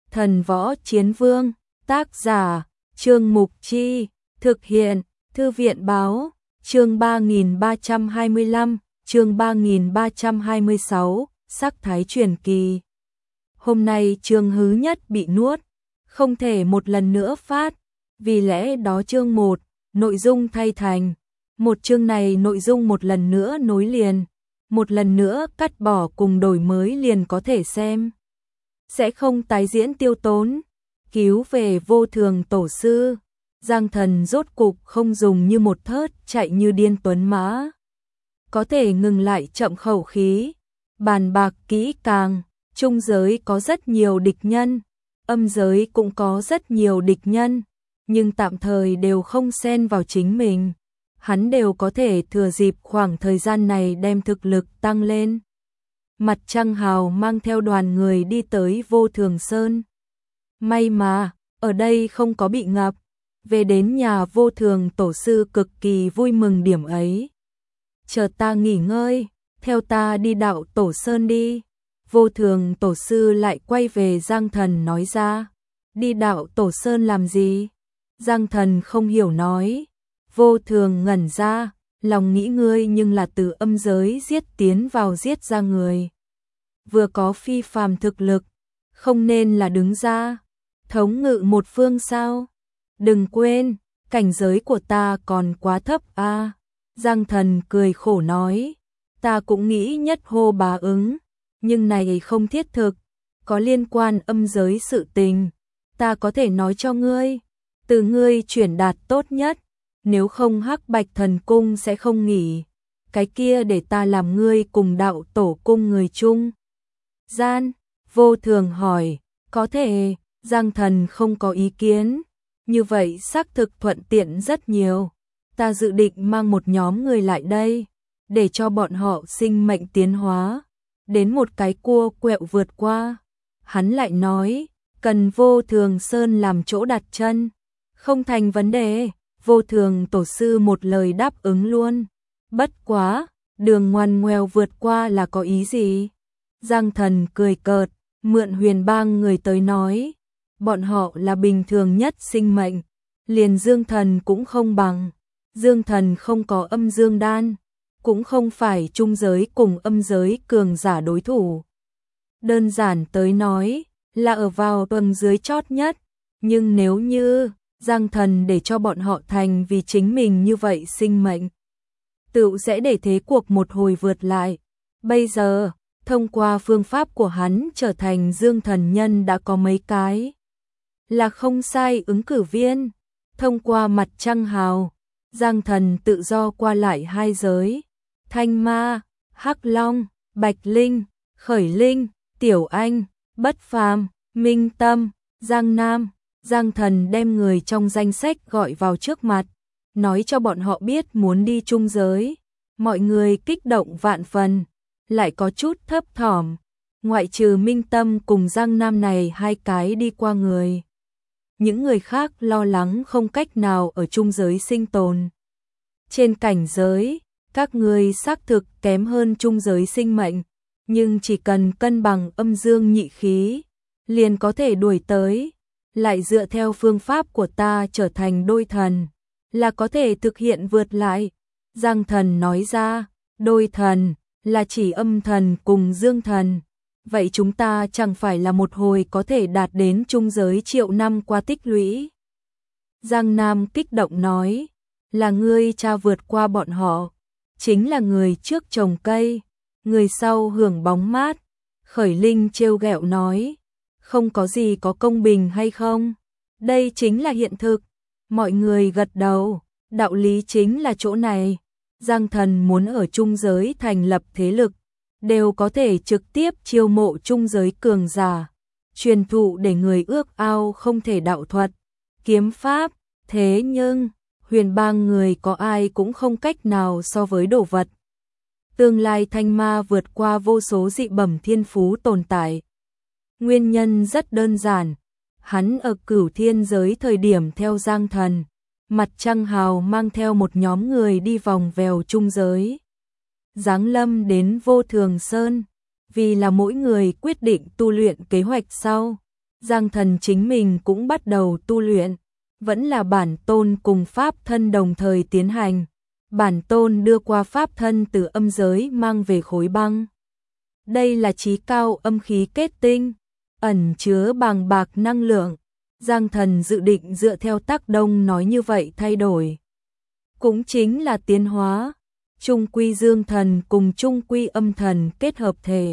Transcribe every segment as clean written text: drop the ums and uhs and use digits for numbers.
Thần Võ Chiến Vương, tác giả, Trương Mục Chi, thực hiện, Thư viện Báo, chương 3325, chương 3326, sắc thái truyền kỳ. Hôm nay chương Hứ Nhất bị nuốt, không thể một lần nữa phát, vì lẽ đó chương 1, nội dung thay thành. Một chương này nội dung một lần nữa nối liền, một lần nữa cắt bỏ cùng đổi mới liền có thể xem. Sẽ không tái diễn tiêu tốn. Cứu về Vô Thường tổ sư, Giang Thần rốt cục không dùng như một thớt chạy như điên tuấn mã. Có thể ngừng lại chậm khẩu khí, bàn bạc kỹ càng, trung giới có rất nhiều địch nhân, âm giới cũng có rất nhiều địch nhân, nhưng tạm thời đều không xen vào chính mình. Hắn đều có thể thừa dịp khoảng thời gian này đem thực lực tăng lên. Mặt Trăng Hào mang theo đoàn người đi tới Vô Thường Sơn. May mà, ở đây không có bị ngập. Về đến nhà Vô Thường tổ sư cực kỳ vui mừng điểm ấy. Chờ ta nghỉ ngơi, theo ta đi Đạo Tổ Sơn đi. Vô Thường tổ sư lại quay về Giang Thần nói ra. Đi Đạo Tổ Sơn làm gì? Giang Thần không hiểu nói. Vô Thường ngẩn ra, lòng nghĩ ngươi nhưng là từ âm giới giết tiến vào giết ra người. Vừa có phi phàm thực lực, không nên là đứng ra, thống ngự một phương sao? Đừng quên, cảnh giới của ta còn quá thấp a. Giang Thần cười khổ nói, ta cũng nghĩ nhất hô bá ứng, nhưng này không thiết thực, có liên quan âm giới sự tình, ta có thể nói cho ngươi, từ ngươi chuyển đạt tốt nhất. Nếu không Hắc Bạch Thần Cung sẽ không nghỉ, cái kia để ta làm ngươi cùng Đạo Tổ Cung người chung. Gian, Vô Thường hỏi, có thể, Giang Thần không có ý kiến, như vậy xác thực thuận tiện rất nhiều. Ta dự định mang một nhóm người lại đây, để cho bọn họ sinh mệnh tiến hóa, đến một cái cua quẹo vượt qua. Hắn lại nói, cần Vô Thường Sơn làm chỗ đặt chân, không thành vấn đề. Vô Thường tổ sư một lời đáp ứng luôn. Bất quá, đường ngoằn ngoèo vượt qua là có ý gì? Giang Thần cười cợt, mượn Huyền Bang người tới nói, bọn họ là bình thường nhất sinh mệnh, liền Dương Thần cũng không bằng. Dương Thần không có âm dương đan, cũng không phải trung giới cùng âm giới cường giả đối thủ. Đơn giản tới nói, là ở vào tầng dưới chót nhất, nhưng nếu như Giang Thần để cho bọn họ thành vì chính mình như vậy sinh mệnh, tựu sẽ để thế cuộc một hồi vượt lại. Bây giờ, thông qua phương pháp của hắn trở thành Dương Thần nhân đã có mấy cái, là không sai ứng cử viên. Thông qua Mặt Trăng Hào, Giang Thần tự do qua lại hai giới, Thanh Ma, Hắc Long, Bạch Linh, Khởi Linh, Tiểu Anh, Bất Phàm, Minh Tâm, Giang Nam. Giang Thần đem người trong danh sách gọi vào trước mặt, nói cho bọn họ biết muốn đi trung giới. Mọi người kích động vạn phần, lại có chút thấp thỏm, ngoại trừ Minh Tâm cùng Giang Nam này hai cái đi qua người. Những người khác lo lắng không cách nào ở trung giới sinh tồn. Trên cảnh giới, các người xác thực kém hơn trung giới sinh mệnh, nhưng chỉ cần cân bằng âm dương nhị khí, liền có thể đuổi tới. Lại dựa theo phương pháp của ta trở thành đôi thần, là có thể thực hiện vượt lại. Giang Thần nói ra, đôi thần, là chỉ âm thần cùng dương thần. Vậy chúng ta chẳng phải là một hồi có thể đạt đến trung giới triệu năm qua tích lũy. Giang Nam kích động nói, là ngươi cha vượt qua bọn họ, chính là người trước trồng cây, người sau hưởng bóng mát. Khởi Linh trêu ghẹo nói, không có gì có công bình hay không? Đây chính là hiện thực. Mọi người gật đầu, đạo lý chính là chỗ này. Giang Thần muốn ở trung giới thành lập thế lực, đều có thể trực tiếp chiêu mộ trung giới cường giả, truyền thụ để người ước ao không thể đạo thuật, kiếm pháp. Thế nhưng, Huyền Bang người có ai cũng không cách nào so với đồ vật. Tương lai Thanh Ma vượt qua vô số dị bẩm thiên phú tồn tại. Nguyên nhân rất đơn giản, hắn ở Cửu Thiên giới thời điểm theo Giang Thần, Mặt Trăng Hào mang theo một nhóm người đi vòng vèo trung giới, giáng lâm đến Vô Thường Sơn, vì là mỗi người quyết định tu luyện kế hoạch sau. Giang Thần chính mình cũng bắt đầu tu luyện, vẫn là bản tôn cùng pháp thân đồng thời tiến hành. Bản tôn đưa qua pháp thân từ âm giới mang về khối băng. Đây là chí cao âm khí kết tinh, ẩn chứa bàng bạc năng lượng. Giang Thần dự định dựa theo Tác Đông nói như vậy thay đổi. Cũng chính là tiến hóa, trung quy dương thần cùng trung quy âm thần kết hợp thể.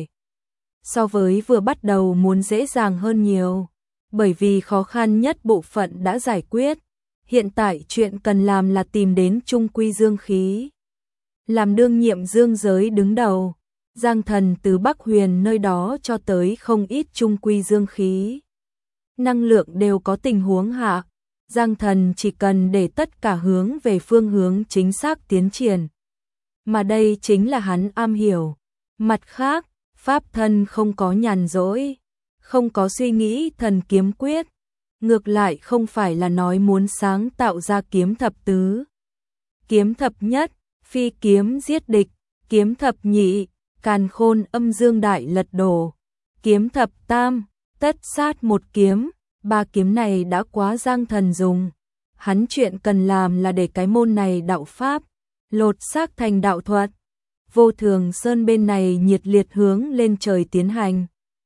So với vừa bắt đầu muốn dễ dàng hơn nhiều, bởi vì khó khăn nhất bộ phận đã giải quyết. Hiện tại chuyện cần làm là tìm đến trung quy dương khí. Làm đương nhiệm dương giới đứng đầu, Giang Thần từ Bắc Huyền nơi đó cho tới không ít trung quy dương khí. Năng lượng đều có tình huống hạ, Giang Thần chỉ cần để tất cả hướng về phương hướng chính xác tiến triển. Mà đây chính là hắn am hiểu. Mặt khác, pháp thân không có nhàn rỗi, không có suy nghĩ thần kiếm quyết. Ngược lại không phải là nói muốn sáng tạo ra kiếm thập tứ. Kiếm thập nhất, phi kiếm giết địch, kiếm thập nhị, càn khôn âm dương đại lật đổ, kiếm thập tam, tất sát một kiếm. Ba kiếm này đã quá Giang Thần dùng. Hắn chuyện cần làm là để cái môn này đạo pháp lột xác thành đạo thuật. Vô Thường Sơn bên này nhiệt liệt hướng lên trời tiến hành.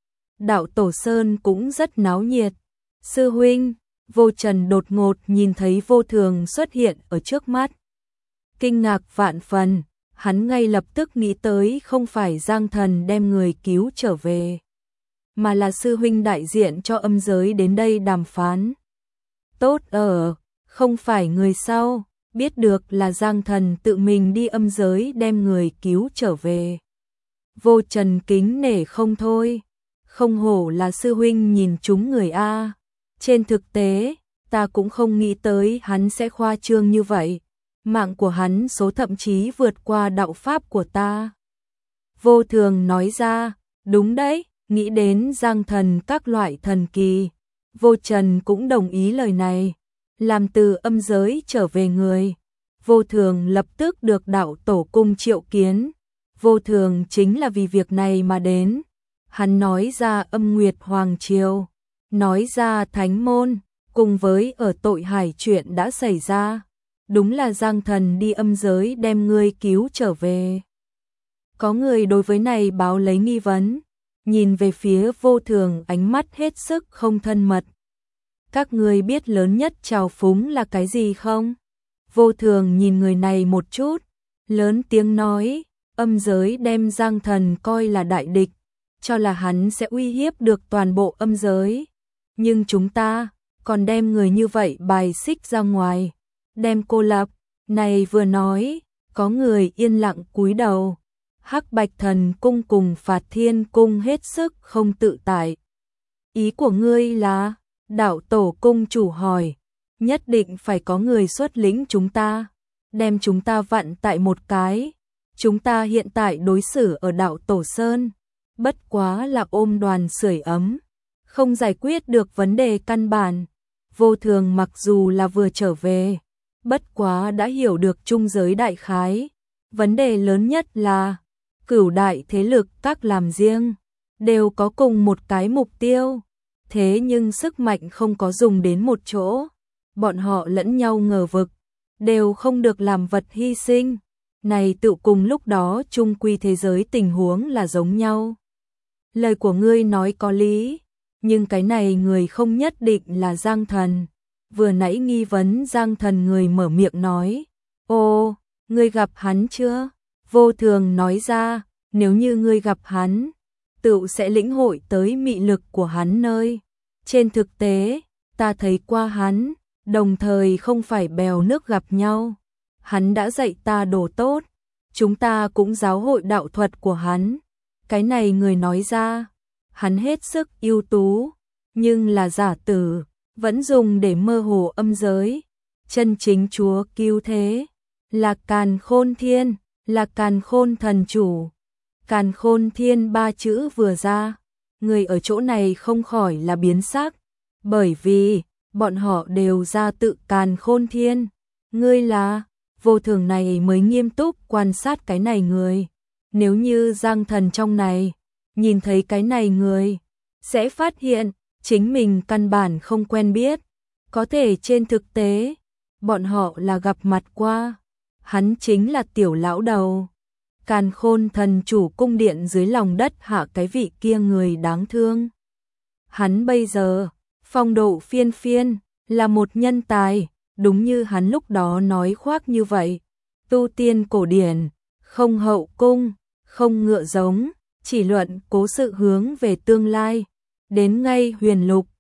Đạo Tổ Sơn cũng rất náo nhiệt. Sư huynh, Vô Trần đột ngột nhìn thấy Vô Thường xuất hiện ở trước mắt. Kinh ngạc vạn phần, hắn ngay lập tức nghĩ tới không phải Giang Thần đem người cứu trở về, mà là sư huynh đại diện cho âm giới đến đây đàm phán. Tốt ở, không phải người sau, biết được là Giang Thần tự mình đi âm giới đem người cứu trở về. Vô Trần kính nể không thôi, không hổ là sư huynh nhìn chúng người A. Trên thực tế, ta cũng không nghĩ tới hắn sẽ khoa trương như vậy. Mạng của hắn số thậm chí vượt qua đạo pháp của ta. Vô Thường nói ra, đúng đấy, nghĩ đến Giang Thần các loại thần kỳ. Vô Trần cũng đồng ý lời này. Làm từ âm giới trở về người, Vô Thường lập tức được đạo tổ cung triệu kiến. Vô Thường chính là vì việc này mà đến. Hắn nói ra âm nguyệt hoàng triều, nói ra thánh môn, cùng với ở tội hải chuyện đã xảy ra. Đúng là Giang Thần đi âm giới đem ngươi cứu trở về. Có người đối với này báo lấy nghi vấn, nhìn về phía Vô Thường ánh mắt hết sức không thân mật. Các ngươi biết lớn nhất trào phúng là cái gì không? Vô Thường nhìn người này một chút, lớn tiếng nói, âm giới đem Giang Thần coi là đại địch, cho là hắn sẽ uy hiếp được toàn bộ âm giới. Nhưng chúng ta còn đem người như vậy bài xích ra ngoài, đem cô lập. Này vừa nói, có người yên lặng cúi đầu. Hắc Bạch Thần Cung cùng Phạt Thiên Cung hết sức không tự tại. Ý của ngươi là? Đạo tổ cung chủ hỏi. Nhất định phải có người xuất lĩnh chúng ta, đem chúng ta vặn tại một cái. Chúng ta hiện tại đối xử ở đạo Tổ Sơn, bất quá là ôm đoàn sưởi ấm, không giải quyết được vấn đề căn bản. Vô Thường mặc dù là vừa trở về, bất quá đã hiểu được trung giới đại khái. Vấn đề lớn nhất là cửu đại thế lực các làm riêng, đều có cùng một cái mục tiêu. Thế nhưng sức mạnh không có dùng đến một chỗ. Bọn họ lẫn nhau ngờ vực, đều không được làm vật hy sinh. Này tự cùng lúc đó chung quy thế giới tình huống là giống nhau. Lời của ngươi nói có lý, nhưng cái này người không nhất định là Giang Thần. Vừa nãy nghi vấn Giang Thần người mở miệng nói, ô, ngươi gặp hắn chưa? Vô Thường nói ra, nếu như ngươi gặp hắn, tự sẽ lĩnh hội tới mị lực của hắn nơi. Trên thực tế, ta thấy qua hắn, đồng thời không phải bèo nước gặp nhau. Hắn đã dạy ta đồ tốt, chúng ta cũng giáo hội đạo thuật của hắn. Cái này người nói ra, hắn hết sức ưu tú, nhưng là giả tử, vẫn dùng để mơ hồ âm giới. Chân chính chúa cứu thế, là Càn Khôn Thiên, là Càn Khôn Thần Chủ. Càn Khôn Thiên ba chữ vừa ra, người ở chỗ này không khỏi là biến sắc, bởi vì bọn họ đều ra tự Càn Khôn Thiên. Ngươi là? Vô Thường này mới nghiêm túc quan sát cái này người. Nếu như Giang Thần trong này nhìn thấy cái này người, sẽ phát hiện chính mình căn bản không quen biết, có thể trên thực tế, bọn họ là gặp mặt qua. Hắn chính là tiểu lão đầu, Càn Khôn thần chủ cung điện dưới lòng đất hạ cái vị kia người đáng thương. Hắn bây giờ, phong độ phiên phiên, là một nhân tài, đúng như hắn lúc đó nói khoác như vậy. Tu tiên cổ điển, không hậu cung, không ngựa giống, chỉ luận cố sự hướng về tương lai. Đến ngay huyền lục,